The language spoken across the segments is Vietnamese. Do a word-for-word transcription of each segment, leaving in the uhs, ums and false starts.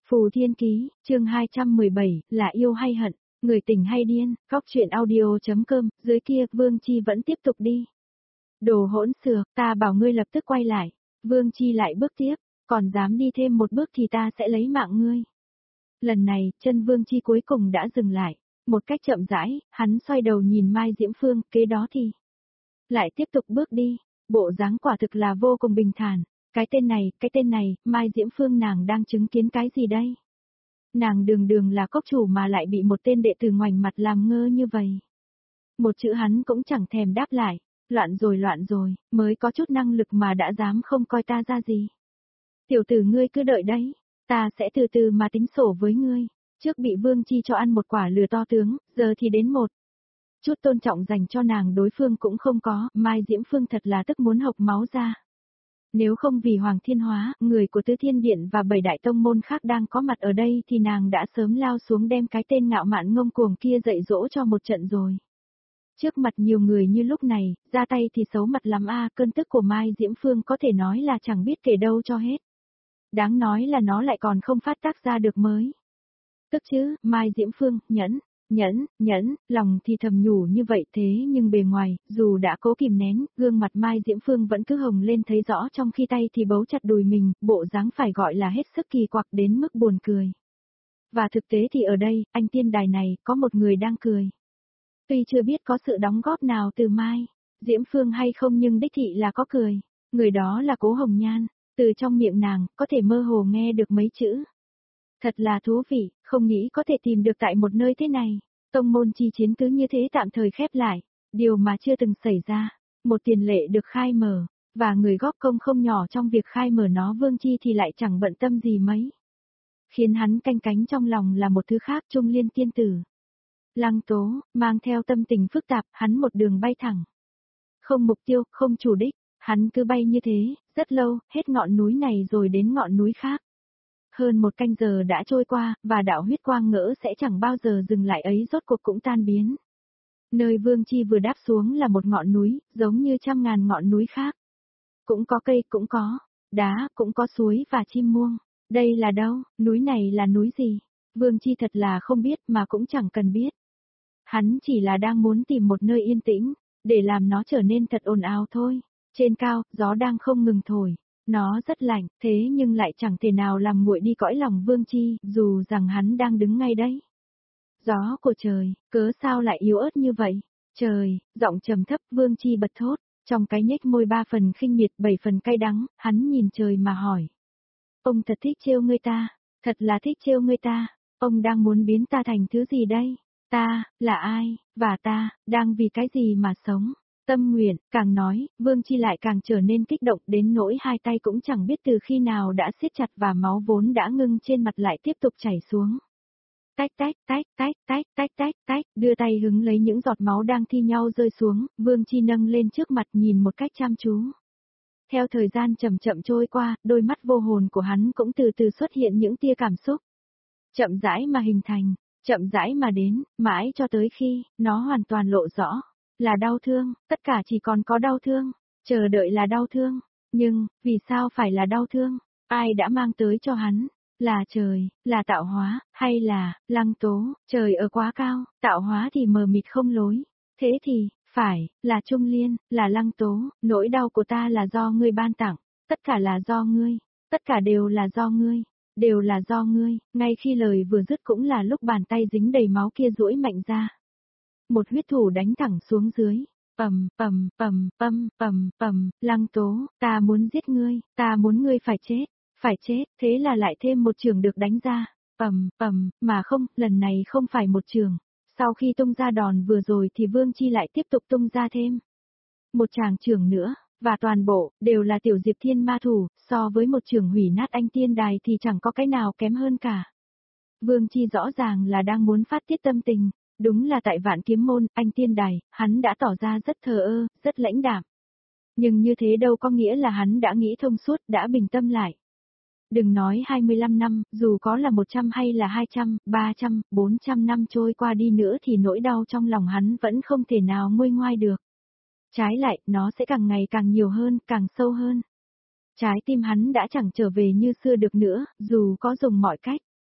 Phù Thiên Ký, chương hai trăm mười bảy, là yêu hay hận, người tỉnh hay điên, góc chuyện audio.com, dưới kia, Vương Chi vẫn tiếp tục đi. Đồ hỗn xược, ta bảo ngươi lập tức quay lại, Vương Chi lại bước tiếp, còn dám đi thêm một bước thì ta sẽ lấy mạng ngươi. Lần này, chân Vương Chi cuối cùng đã dừng lại, một cách chậm rãi, hắn xoay đầu nhìn Mai Diễm Phương, kế đó thì lại tiếp tục bước đi, bộ dáng quả thực là vô cùng bình thản. Cái tên này, cái tên này, Mai Diễm Phương nàng đang chứng kiến cái gì đây? Nàng đường đường là cốc chủ mà lại bị một tên đệ tử ngoảnh mặt làm ngơ như vậy. Một chữ hắn cũng chẳng thèm đáp lại, loạn rồi loạn rồi, mới có chút năng lực mà đã dám không coi ta ra gì. Tiểu tử ngươi cứ đợi đấy, ta sẽ từ từ mà tính sổ với ngươi, trước bị Vương Chi cho ăn một quả lừa to tướng, giờ thì đến một. Chút tôn trọng dành cho nàng đối phương cũng không có, Mai Diễm Phương thật là tức muốn hộc máu ra. Nếu không vì Hoàng Thiên Hóa, người của Tứ Thiên Điện và bảy đại tông môn khác đang có mặt ở đây thì nàng đã sớm lao xuống đem cái tên ngạo mạn ngông cuồng kia dạy dỗ cho một trận rồi. Trước mặt nhiều người như lúc này, ra tay thì xấu mặt lắm a, cơn tức của Mai Diễm Phương có thể nói là chẳng biết kể đâu cho hết. Đáng nói là nó lại còn không phát tác ra được mới. Tức chứ, Mai Diễm Phương, nhẫn. Nhẫn, nhẫn, lòng thì thầm nhủ như vậy thế nhưng bề ngoài, dù đã cố kìm nén, gương mặt Mai Diễm Phương vẫn cứ hồng lên thấy rõ trong khi tay thì bấu chặt đùi mình, bộ dáng phải gọi là hết sức kỳ quặc đến mức buồn cười. Và thực tế thì ở đây, anh tiên đài này, có một người đang cười. Tuy chưa biết có sự đóng góp nào từ Mai Diễm Phương hay không nhưng đích thị là có cười, người đó là Cố Hồng Nhan, từ trong miệng nàng, có thể mơ hồ nghe được mấy chữ. Thật là thú vị, không nghĩ có thể tìm được tại một nơi thế này. Tông môn chi chiến cứ như thế tạm thời khép lại, điều mà chưa từng xảy ra. Một tiền lệ được khai mở, và người góp công không nhỏ trong việc khai mở nó Vương Chi thì lại chẳng bận tâm gì mấy. Khiến hắn canh cánh trong lòng là một thứ khác Trung Liên tiên tử. Lăng Tố, mang theo tâm tình phức tạp, hắn một đường bay thẳng. Không mục tiêu, không chủ đích, hắn cứ bay như thế, rất lâu, hết ngọn núi này rồi đến ngọn núi khác. Hơn một canh giờ đã trôi qua, và đạo huyết quang ngỡ sẽ chẳng bao giờ dừng lại ấy rốt cuộc cũng tan biến. Nơi Vương Chi vừa đáp xuống là một ngọn núi, giống như trăm ngàn ngọn núi khác. Cũng có cây, cũng có đá, cũng có suối và chim muông. Đây là đâu, núi này là núi gì? Vương Chi thật là không biết mà cũng chẳng cần biết. Hắn chỉ là đang muốn tìm một nơi yên tĩnh, để làm nó trở nên thật ồn ào thôi. Trên cao, gió đang không ngừng thổi. Nó rất lạnh, thế nhưng lại chẳng thể nào làm nguội đi cõi lòng Vương Chi, dù rằng hắn đang đứng ngay đấy. Gió của trời, cớ sao lại yếu ớt như vậy? Trời, giọng trầm thấp Vương Chi bật thốt, trong cái nhếch môi ba phần khinh miệt bảy phần cay đắng, hắn nhìn trời mà hỏi. Ông thật thích trêu ngươi ta, thật là thích trêu ngươi ta, ông đang muốn biến ta thành thứ gì đây? Ta, là ai, và ta, đang vì cái gì mà sống? Tâm nguyện, càng nói, Vương Chi lại càng trở nên kích động đến nỗi hai tay cũng chẳng biết từ khi nào đã siết chặt và máu vốn đã ngưng trên mặt lại tiếp tục chảy xuống. Tách tách tách tách tách tách tách tách, đưa tay hứng lấy những giọt máu đang thi nhau rơi xuống, Vương Chi nâng lên trước mặt nhìn một cách chăm chú. Theo thời gian chậm chậm trôi qua, đôi mắt vô hồn của hắn cũng từ từ xuất hiện những tia cảm xúc. Chậm rãi mà hình thành, chậm rãi mà đến, mãi cho tới khi, nó hoàn toàn lộ rõ. Là đau thương, tất cả chỉ còn có đau thương, chờ đợi là đau thương, nhưng, vì sao phải là đau thương, ai đã mang tới cho hắn, là trời, là tạo hóa, hay là, Lăng Tố, trời ở quá cao, tạo hóa thì mờ mịt không lối, thế thì, phải, là Trung Liên, là Lăng Tố, nỗi đau của ta là do ngươi ban tặng, tất cả là do ngươi, tất cả đều là do ngươi, đều là do ngươi, ngay khi lời vừa dứt cũng là lúc bàn tay dính đầy máu kia duỗi mạnh ra. Một huyết thủ đánh thẳng xuống dưới, pầm, pầm, pầm, pầm, pầm, pầm, Lăng Tố, ta muốn giết ngươi, ta muốn ngươi phải chết, phải chết, thế là lại thêm một trường được đánh ra, pầm, pầm, mà không, lần này không phải một trường. Sau khi tung ra đòn vừa rồi thì Vương Chi lại tiếp tục tung ra thêm một tràng trường nữa, và toàn bộ, đều là tiểu Diệp Thiên ma thủ, so với một trường hủy nát anh tiên đài thì chẳng có cái nào kém hơn cả. Vương Chi rõ ràng là đang muốn phát tiết tâm tình. Đúng là tại Vạn Kiếm Môn, anh tiên đài, hắn đã tỏ ra rất thờ ơ, rất lãnh đạm. Nhưng như thế đâu có nghĩa là hắn đã nghĩ thông suốt, đã bình tâm lại. Đừng nói hai mươi lăm năm, dù có là một trăm hay là hai trăm, ba trăm, bốn trăm năm trôi qua đi nữa thì nỗi đau trong lòng hắn vẫn không thể nào nguôi ngoai được. Trái lại, nó sẽ càng ngày càng nhiều hơn, càng sâu hơn. Trái tim hắn đã chẳng trở về như xưa được nữa, dù có dùng mọi cách.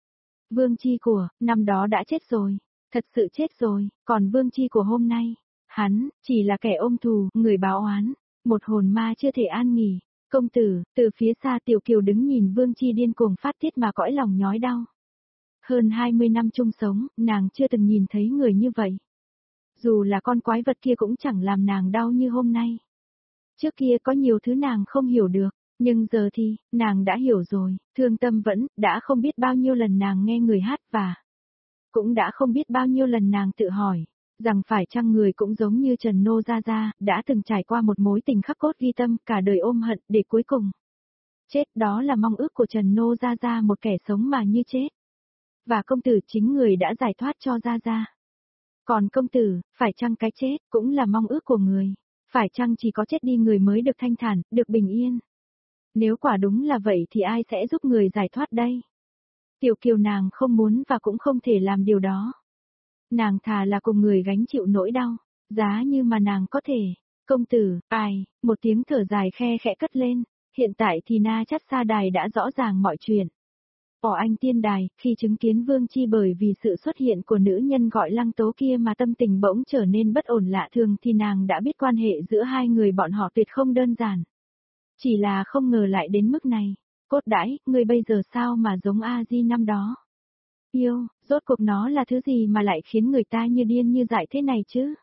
Vương Chi của, năm đó đã chết rồi, thật sự chết rồi, còn Vương Chi của hôm nay, hắn, chỉ là kẻ ôm thù, người báo oán, một hồn ma chưa thể an nghỉ. Công tử, từ phía xa Tiểu Kiều đứng nhìn Vương Chi điên cuồng phát tiết mà cõi lòng nhói đau. Hơn hai mươi năm chung sống, nàng chưa từng nhìn thấy người như vậy. Dù là con quái vật kia cũng chẳng làm nàng đau như hôm nay. Trước kia có nhiều thứ nàng không hiểu được, nhưng giờ thì, nàng đã hiểu rồi, thương tâm vẫn, đã không biết bao nhiêu lần nàng nghe người hát và cũng đã không biết bao nhiêu lần nàng tự hỏi, rằng phải chăng người cũng giống như Trần Nô Gia Gia, đã từng trải qua một mối tình khắc cốt ghi tâm, cả đời ôm hận, để cuối cùng chết, đó là mong ước của Trần Nô Gia Gia, một kẻ sống mà như chết. Và công tử chính người đã giải thoát cho Gia Gia. Còn công tử, phải chăng cái chết, cũng là mong ước của người, phải chăng chỉ có chết đi người mới được thanh thản, được bình yên. Nếu quả đúng là vậy thì ai sẽ giúp người giải thoát đây? Tiểu Kiều nàng không muốn và cũng không thể làm điều đó. Nàng thà là cùng người gánh chịu nỗi đau, giá như mà nàng có thể. Công tử, ai, một tiếng thở dài khe khẽ cất lên, hiện tại thì Na Chắt Sa Đài đã rõ ràng mọi chuyện. Bỏ anh tiên đài, khi chứng kiến Vương Chi bởi vì sự xuất hiện của nữ nhân gọi Lăng Tố kia mà tâm tình bỗng trở nên bất ổn lạ thường thì nàng đã biết quan hệ giữa hai người bọn họ tuyệt không đơn giản. Chỉ là không ngờ lại đến mức này. Cốt đãi, người bây giờ sao mà giống A Di năm đó? Yêu, rốt cuộc nó là thứ gì mà lại khiến người ta như điên như dại thế này chứ?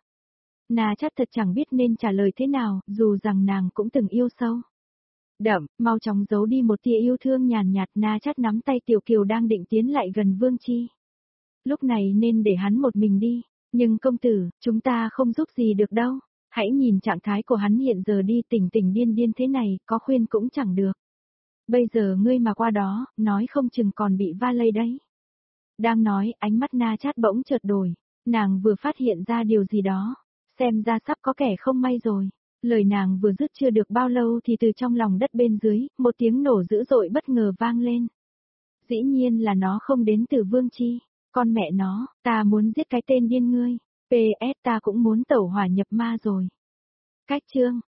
Na Chắt thật chẳng biết nên trả lời thế nào, dù rằng nàng cũng từng yêu sâu. Đậm, mau chóng giấu đi một tia yêu thương nhàn nhạt. Na Chắt nắm tay Tiểu Kiều đang định tiến lại gần Vương Chi. Lúc này nên để hắn một mình đi, nhưng công tử, chúng ta không giúp gì được đâu. Hãy nhìn trạng thái của hắn hiện giờ đi, tỉnh tỉnh điên điên thế này, có khuyên cũng chẳng được. Bây giờ ngươi mà qua đó, nói không chừng còn bị va lây đấy. Đang nói, ánh mắt Na Chát bỗng chợt đổi, nàng vừa phát hiện ra điều gì đó, xem ra sắp có kẻ không may rồi. Lời nàng vừa dứt chưa được bao lâu thì từ trong lòng đất bên dưới, một tiếng nổ dữ dội bất ngờ vang lên. Dĩ nhiên là nó không đến từ Vương Chi, con mẹ nó, ta muốn giết cái tên điên ngươi, pê ét ta cũng muốn tẩu hỏa nhập ma rồi. Cách chương